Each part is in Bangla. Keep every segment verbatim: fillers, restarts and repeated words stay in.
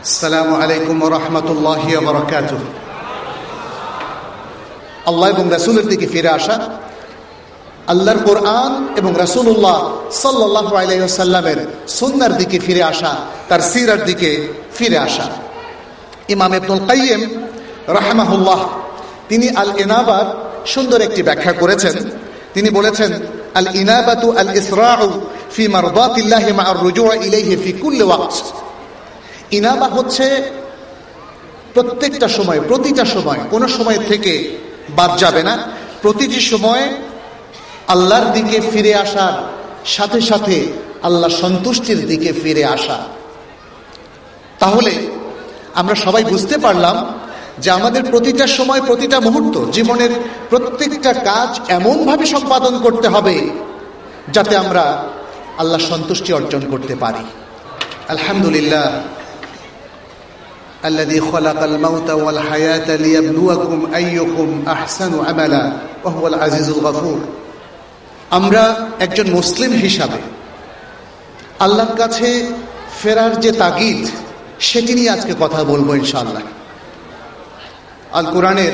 আসসালামু আলাইকুম ওয়া রাহমাতুল্লাহি ওয়া বারাকাতুহু। আল্লাহ এবং রাসূলের দিকে ফিরে আসা, আল্লাহর কোরআন এবং রাসূলুল্লাহ সাল্লাল্লাহু আলাইহি ওয়াসাল্লামের সুন্নাহর দিকে ফিরে আসা, তার সিরার দিকে ফিরে আসা। ইমাম ইবনুল কাইয়িম রাহিমাহুল্লাহ তিনি আল ইনাবার সুন্দর একটি ব্যাখ্যা করেছেন। তিনি বলেছেন, আল ইনাবাতু আল ইসরাউ ফি মারদাতিল্লাহি মা আর রুজু' ইলাইহি ফি কুল্লি ওয়াক্ত। ইনাবা হচ্ছে প্রত্যেকটা সময়, প্রতিটা সময়, কোনো সময় থেকে বাদ যাবে না, প্রতিটি সময় আল্লাহর দিকে ফিরে আসার সাথে সাথে আল্লাহ সন্তুষ্টির দিকে ফিরে আসা। তাহলে আমরা সবাই বুঝতে পারলাম যে আমাদের প্রতিটা সময়, প্রতিটা মুহূর্ত, জীবনের প্রত্যেকটা কাজ এমনভাবে সম্পাদন করতে হবে যাতে আমরা আল্লাহ সন্তুষ্টি অর্জন করতে পারি। আলহামদুলিল্লাহ الذي خلق الموت والحياة ليبلوكم أيكم أحسن عملا وهو العزيز الغفور। আমরা একজন মুসলিম হিসাবে আল্লাহর কাছে ফেরার যে তাগিদ, সেটি নিয়ে আজকে কথা বলবো ইনশাআল্লাহ। আল কোরআনের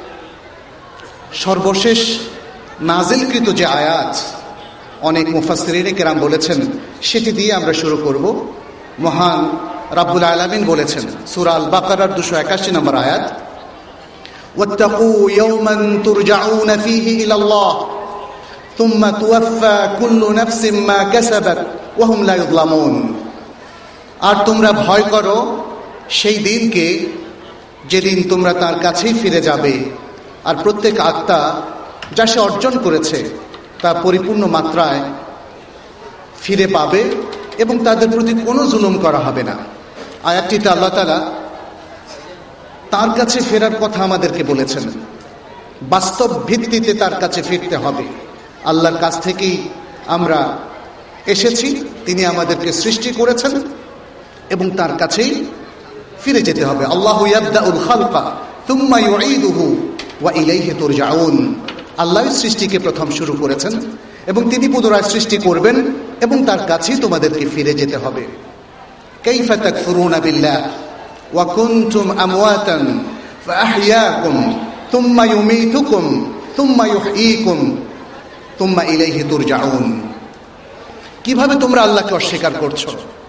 সর্বশেষ নাজিলকৃত যে আয়াত, অনেক মুফাসসিরিনে কেরাম বলেছেন, সেটি দিয়ে আমরা শুরু করব। মহান রাব্বুল আলামিন বলেছেন সূরা আল বাকারার দুশো একাশি নম্বর আয়াত, ওয়াত্তাকু ইয়াওমান তুরজাউনা ফীহি ইলাল্লাহ সুম্মা তুওয়াফা কুল্লু নাফসিন মা কাসাবাত ওয়া হুম লা ইউযলামুন। আর তোমরা ভয় করো সেই দিনকে যেদিন তোমরা তার কাছেই ফিরে যাবে, আর প্রত্যেক আত্মা যা সে অর্জন করেছে তা পরিপূর্ণ মাত্রায় ফিরে পাবে এবং তাদের প্রতি কোনো জুলুম করা হবে না। আয়াতটিতে আল্লাহ তাআলা তার কাছে ফেরার কথা আমাদেরকে বলেছেন। বাস্তব ভিত্তিতে তার কাছে ফিরতে হবে। আল্লাহর কাছ থেকেই আমরা এসেছি, তিনি আমাদেরকে সৃষ্টি করেছেন এবং তার কাছেই ফিরে যেতে হবে। আল্লাহু ইয়াবদাউল খালকা সুম্মা ইউঈদুহু ওয়া ইলাইহি তুরজাউন। আল্লাহ সৃষ্টিকে প্রথম শুরু করেছেন এবং তিনি পুনরায় সৃষ্টি করবেন এবং তার কাছেই তোমাদেরকে ফিরে যেতে হবে। কাইফা তাকফুরুনা বিল্লাহ ওয়া কুনতুম আমওয়াতান ফাআহইয়াকুম সুম্মা ইউমীতুকুম সুম্মা ইউহয়ীকুম সুম্মা ইলাইহি তুরজাউন। কিভাবে তোমরা আল্লাহকে অস্বীকার করছো?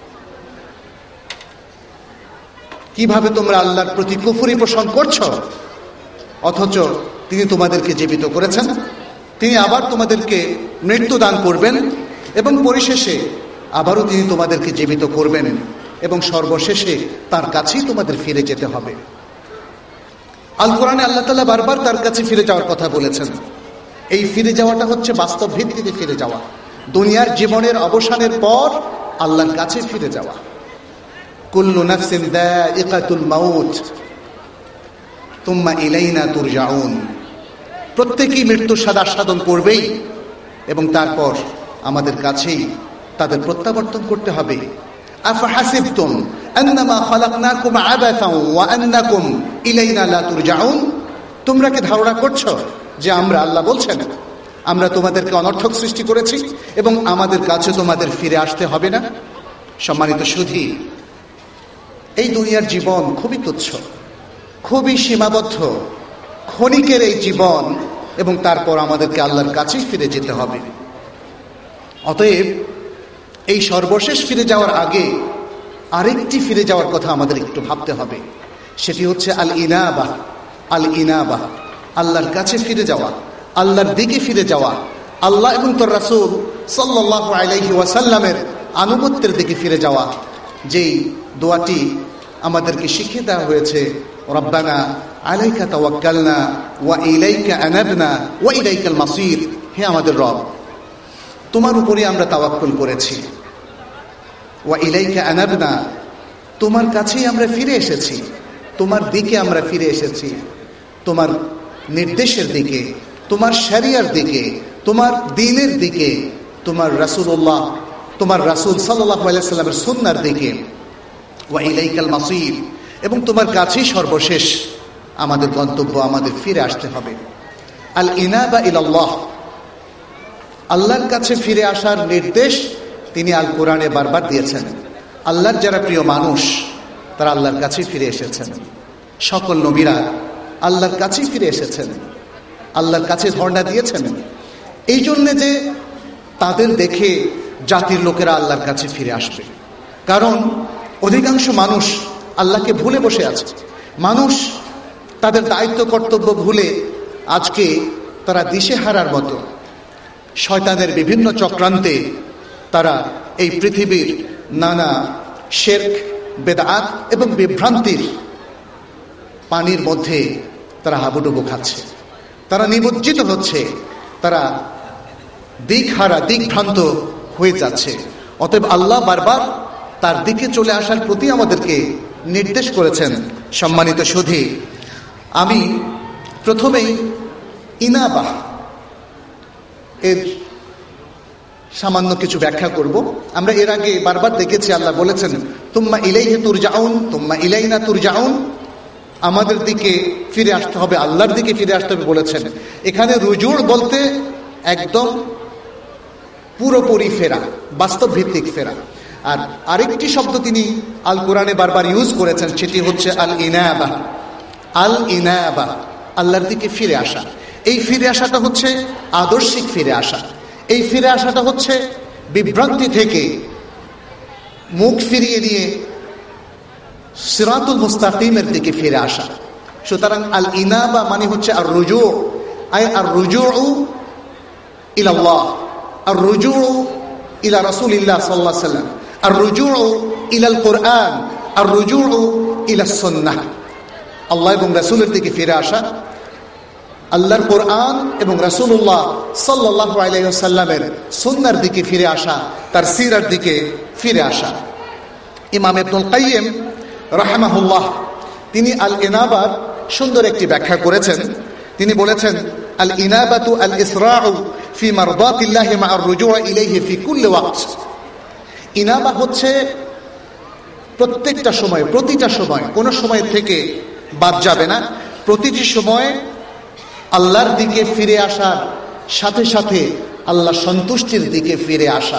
কিভাবে তোমরা আল্লাহর প্রতি কুফরি পোষণ করছো, অথচ তিনি তোমাদেরকে জীবিত করেছেন, তিনি আবার তোমাদেরকে মৃত্যু দান করবেন এবং পরিশেষে আবারও তিনি তোমাদেরকে জীবিত করবেন এবং সর্বশেষে তার কাছেই তোমাদের ফিরে যেতে হবে। আল কোরআনে আল্লাহ তাআলা বারবার তার কাছে ফিরে যাওয়ার কথা বলেছেন। এই ফিরে যাওয়াটা হচ্ছে বাস্তব ভিত্তিতে ফিরে যাওয়া, দুনিয়ার জীবনের অবসানের পর আল্লাহর কাছে ফিরে যাওয়া। কুল্লু নাফসিন যায়িকাতুল মাউত সুম্মা ইলাইনা তুরজাউন। প্রত্যেকেই মৃত্যুর স্বাদ আস্বাদন করবেই এবং তারপর আমাদের কাছেই তাদের প্রত্যাবর্তন করতে হবে। আফাহাসিবতুম আন্নামা খালাকনাকুম আবাসান ওয়া আন্নাকুম ইলাইনা লা তুরজাউন। তোমরা কি ধারণা করছো যে আমরা, আল্লাহ বলছেন, আমরা তোমাদেরকে অনর্থক সৃষ্টি করেছি এবং আমাদের কাছে তোমাদের ফিরে আসতে হবে না? সম্মানিত সুধী, এই দুনিয়ার জীবন খুবই তুচ্ছ, খুবই সীমাবদ্ধ, ক্ষণিকের এই জীবন এবং তারপর আমাদেরকে আল্লাহর কাছেই ফিরে যেতে হবে। অতএব এই সর্বশেষ ফিরে যাওয়ার আগে আরেকটি ফিরে যাওয়ার কথা আমাদের একটু ভাবতে হবে। সেটি হচ্ছে আল ইনাবা। আল ইনাবা, আল্লাহর কাছে ফিরে যাওয়া, আল্লাহর দিকে ফিরে যাওয়া, আল্লাহ এবং তার রাসূল সাল্লাল্লাহু আলাইহি ওয়াসাল্লামের আনুগত্যের দিকে ফিরে যাওয়া। যেই দোয়াটি আমাদেরকে শিখিয়ে দেওয়া হয়েছে, রব্বানা আলাইকা তাওয়াক্কালনা ওয়া ইলাইকা আনাবনা ওয়া ইলাইকাল মাসির। হে আমাদের রব, তোমার উপরই আমরা তাওয়াক্কুল করেছি, ওয়া ইলাইকা আনাবনা, তোমার কাছেই আমরা ফিরে এসেছি, তোমার দিকে আমরা ফিরে এসেছি, তোমার নির্দেশের দিকে, তোমার শরিয়ার দিকে, তোমার দ্বীনের দিকে, তোমার রাসূলুল্লাহ, তোমার রাসূল সাল্লাল্লাহু আলাইহি সাল্লামের সুন্নাহর দিকে, ওয়া ইলাইকাল মাসির, এবং তোমার কাছেই সর্বশেষ আমাদের গন্তব্য, আমাদের ফিরে আসতে হবে। আল ইনাবা ইলাল্লাহ, আল্লাহর কাছে ফিরে আসার নির্দেশ তিনি আল কোরআনে বারবার দিয়েছেন। আল্লাহর যারা প্রিয় মানুষ, তারা আল্লাহর কাছে ফিরে এসেছেন। সকল নবীরা আল্লাহর কাছেই ফিরে এসেছেন, আল্লাহর কাছে ধর্ণা দিয়েছেন, এই জন্যে যে তাদের দেখে জাতির লোকেরা আল্লাহর কাছে ফিরে আসবে। কারণ অধিকাংশ মানুষ আল্লাহকে ভুলে বসে আছে। মানুষ তাদের দায়িত্ব কর্তব্য ভুলে আজকে তারা দিশেহারার মতো শয়তানের বিভিন্ন চক্রান্তে তারা এই পৃথিবীর নানা শিরক, বেদআত এবং বিভ্রান্তির পানির মধ্যে তারা হাবুডুবু খাচ্ছে, তারা নিমজ্জিত হচ্ছে, তারা দিকহারা দিকভ্রান্ত হয়ে যাচ্ছে। অতএব আল্লাহ বারবার তার দিকে চলে আসার প্রতি আমাদেরকে নির্দেশ করেছেন। সম্মানিত সুধী, আমি প্রথমেই ইনাবাহ এর সামান্য কিছু ব্যাখ্যা করব। আমরা এর আগে বারবার দেখেছি আল্লাহ বলেছেন তুম্মা ইলাইহি তুরজাউন, তুম্মা ইলাইনা তুরজাউন, আমাদের দিকে ফিরে আসতে হবে, আল্লাহর দিকে ফিরে আসতে হবে বলেছেন। এখানে রুজুর বলতে একদম পুরোপুরি ফেরা, বাস্তব ভিত্তিক ফেরা। আর আরেকটি শব্দ তিনি আল কোরআনে বারবার ইউজ করেছেন, সেটি হচ্ছে আল ইনাবা। আল ইনাবা, আল্লাহর দিকে ফিরে আসা। এই ফিরে আসাটা হচ্ছে আদর্শিক ফিরে আসা। এই ফিরে আসাটা হচ্ছে বিভ্রান্তি থেকে মুখ ফিরিয়ে নিয়ে সিরাতুল মুস্তাকিমের দিকে ফিরে আসা। সুতরাং আল ইনাবা মানে হচ্ছে আর রুজু, আই আর রুজু ইলাল্লাহ, আর রুজু ইলা রাসূলিল্লাহ সাল্লাল্লাহু আলাইহি ওয়াসাল্লাম, আর রুজু ইলাল কোরআন, আর রুজু ইলা সুন্নাহ। আল্লাহ এবং রাসূলের দিকে ফিরে আসা, আল্লাহর কোরআন এবং রাসূলুল্লাহ সাল্লাল্লাহু আলাইহি ওয়াসাল্লামের সুন্নাহর দিকে ফিরে আসা, তার সিরার দিকে ফিরে আসা। ইমাম ইবনুল কাইয়িম রাহিমাহুল্লাহ তিনি আল ইনাবার সুন্দর একটি ব্যাখ্যা করেছেন। তিনি বলেছেন আল ইনাবাতু আল ইসরাউ ফি মারদাতিল্লাহি মা আর রুজু ইলাইহি ফি কুল্লি ওয়াক্ত। ইনাবা হচ্ছে প্রত্যেকটা সময়, প্রতিটা সময়, কোন সময় থেকে বাদ যাবে না, প্রতিটি সময় আল্লাহর দিকে ফিরে আসার সাথে সাথে আল্লাহ সন্তুষ্টির দিকে ফিরে আসা।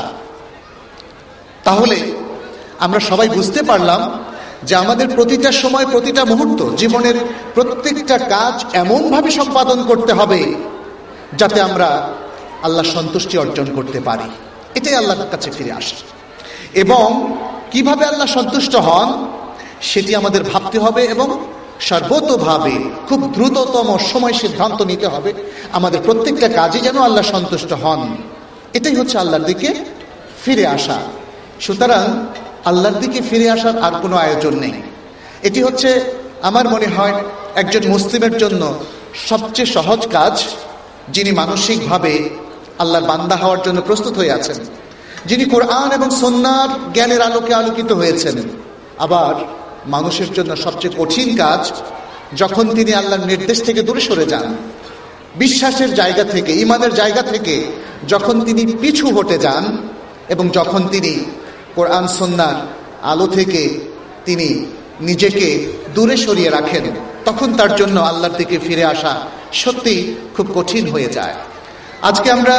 তাহলে আমরা সবাই বুঝতে পারলাম যে আমাদের প্রতিটা সময়, প্রতিটা মুহূর্ত, জীবনের প্রত্যেকটা কাজ এমনভাবে সম্পাদন করতে হবে যাতে আমরা আল্লাহ সন্তুষ্টি অর্জন করতে পারি। এটাই আল্লাহর কাছে ফিরে আসা। এবং কিভাবে আল্লাহ সন্তুষ্ট হন সেটি আমাদের ভাবতে হবে এবং সর্বতোভাবে খুব দ্রুততম সময় সিদ্ধান্ত নিতে হবে আমাদের প্রত্যেকটা কাজে যেন আল্লাহ সন্তুষ্ট হন। এটাই হচ্ছে আল্লাহর দিকে ফিরে আসা। সুতরাং আল্লাহর দিকে ফিরে আসার আর কোনো আয়োজন নেই। এটি হচ্ছে আমার মনে হয় একজন মুসলিমের জন্য সবচেয়ে সহজ কাজ, যিনি মানসিকভাবে আল্লাহর বান্দা হওয়ার জন্য প্রস্তুত হয়ে আছেন, যিনি কোরআন এবং সুন্নাহর জ্ঞানের আলোকে আলোকিত হয়েছেন। আবার মানুষের জন্য সবচেয়ে কঠিন কাজ যখন তিনি আল্লাহর নির্দেশ থেকে দূরে সরে যান, বিশ্বাসের জায়গা থেকে, ঈমানের জায়গা থেকে যখন তিনি পিছু হটে যান এবং যখন তিনি কোরআন সুন্নাহর আলো থেকে তিনি নিজেকে দূরে সরিয়ে রাখেন, তখন তার জন্য আল্লাহর দিকে ফিরে আসা সত্যি খুব কঠিন হয়ে যায়। আজকে আমরা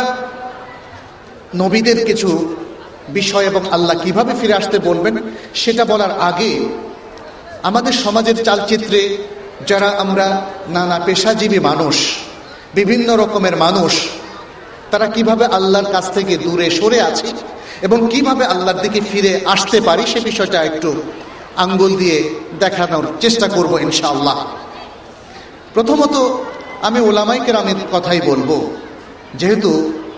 নবীদের কিছু বিষয় এবং আল্লাহ কিভাবে ফিরে আসতে বলবেন সেটা বলার আগে আমাদের সমাজের চালচিত্রে যারা আমরা নানা পেশাজীবী মানুষ, বিভিন্ন রকমের মানুষ, তারা কিভাবে আল্লাহর কাছ থেকে দূরে সরে আছে এবং কিভাবে আল্লাহর দিকে ফিরে আসতে পারি সে বিষয়টা একটু আঙ্গুল দিয়ে দেখানোর চেষ্টা করব ইনশাআল্লাহ। প্রথমত আমি ওলামায়ে কেরামের কথাই বলবো, যেহেতু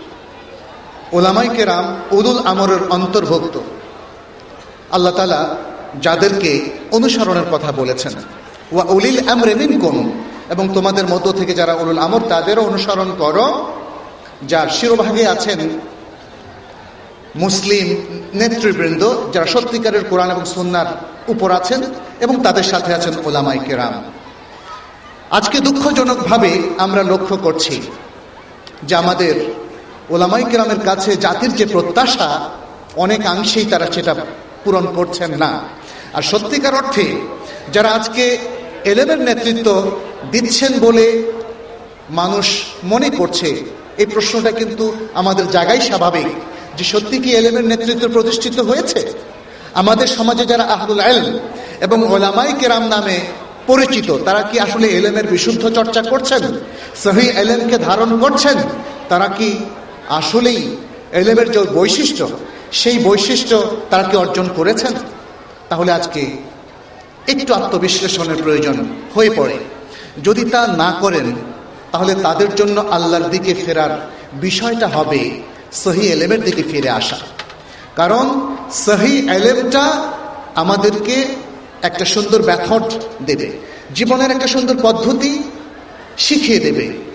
ওলামায়ে কেরাম উলুল আমরের অন্তর্ভুক্ত। আল্লাহ তাআলা যাদেরকে অনুসরণের কথা বলেছেন, ওয়া উলিল আমরি মিনকুম, এবং তোমাদের মধ্য থেকে যারা উলুল আমর তাদেরও অনুসরণ করো, যার শিরোভাগে আছেন মুসলিম নেতৃবৃন্দ যারা সত্যিকারের কোরআন এবং সুন্নাহর উপর আছেন এবং তাদের সাথে আছেন ওলামায়ে কেরাম। আজকে দুঃখজনকভাবে আমরা লক্ষ্য করছি যে আমাদের ওলামায়ে কেরামের কাছে জাতির যে প্রত্যাশা অনেকাংশেই তারা সেটা পূরণ করছেন না। আর সত্যিকার অর্থে যারা আজকে এলেমের নেতৃত্ব দিচ্ছেন বলে মানুষ মনে করছে, এই প্রশ্নটা কিন্তু আমাদের জায়গায় স্বাভাবিক যে সত্যি কি এলেমের নেতৃত্ব প্রতিষ্ঠিত হয়েছে? আমাদের সমাজে যারা আহলুল ইলম এবং ওলামায়ে কেরাম নামে পরিচিত, তারা কি আসলে এলেমের বিশুদ্ধ চর্চা করছেন, সহিহ এলেমকে ধারণ করছেন? তারা কি আসলেই এলেমের যে বৈশিষ্ট্য, সেই বৈশিষ্ট্য তারা কি অর্জন করেছেন? তাহলে আজকে একটু আত্মবিশ্লেষণের প্রয়োজন হয়ে পড়ে। যদি তা না করেন তাহলে তাদের জন্য আল্লাহর দিকে ফেরার বিষয়টা হবে সহিহ এলেমের দিকে ফিরে আসা। কারণ সহিহ এলেমটা আমাদেরকে একটা সুন্দর মেথড দেবে, জীবনের একটা সুন্দর পদ্ধতি শিখিয়ে দেবে।